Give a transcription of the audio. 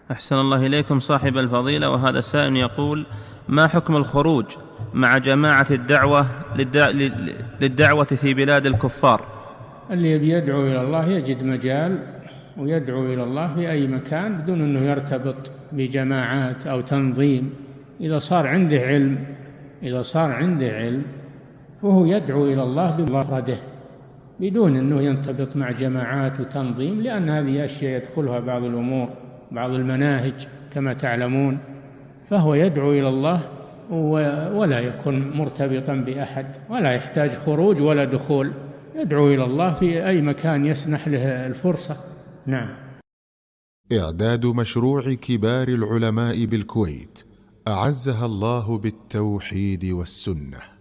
أحسن الله إليكم صاحب الفضيلة. وهذا السائل يقول: ما حكم الخروج مع جماعة الدعوة للدعوة في بلاد الكفار؟ اللي بيدعو إلى الله يجد مجال ويدعو إلى الله في أي مكان بدون أنه يرتبط بجماعات أو تنظيم. إذا صار عنده علم فهو يدعو إلى الله بمفرده بدون أنه ينتبط مع جماعات وتنظيم، لأن هذه أشياء يدخلها بعض الأمور، بعض المناهج كما تعلمون. فهو يدعو إلى الله ولا يكون مرتبطا بأحد، ولا يحتاج خروج ولا دخول، يدعو إلى الله في أي مكان يسنح له الفرصة. نعم. إعداد مشروع كبار العلماء بالكويت أعزها الله بالتوحيد والسنة.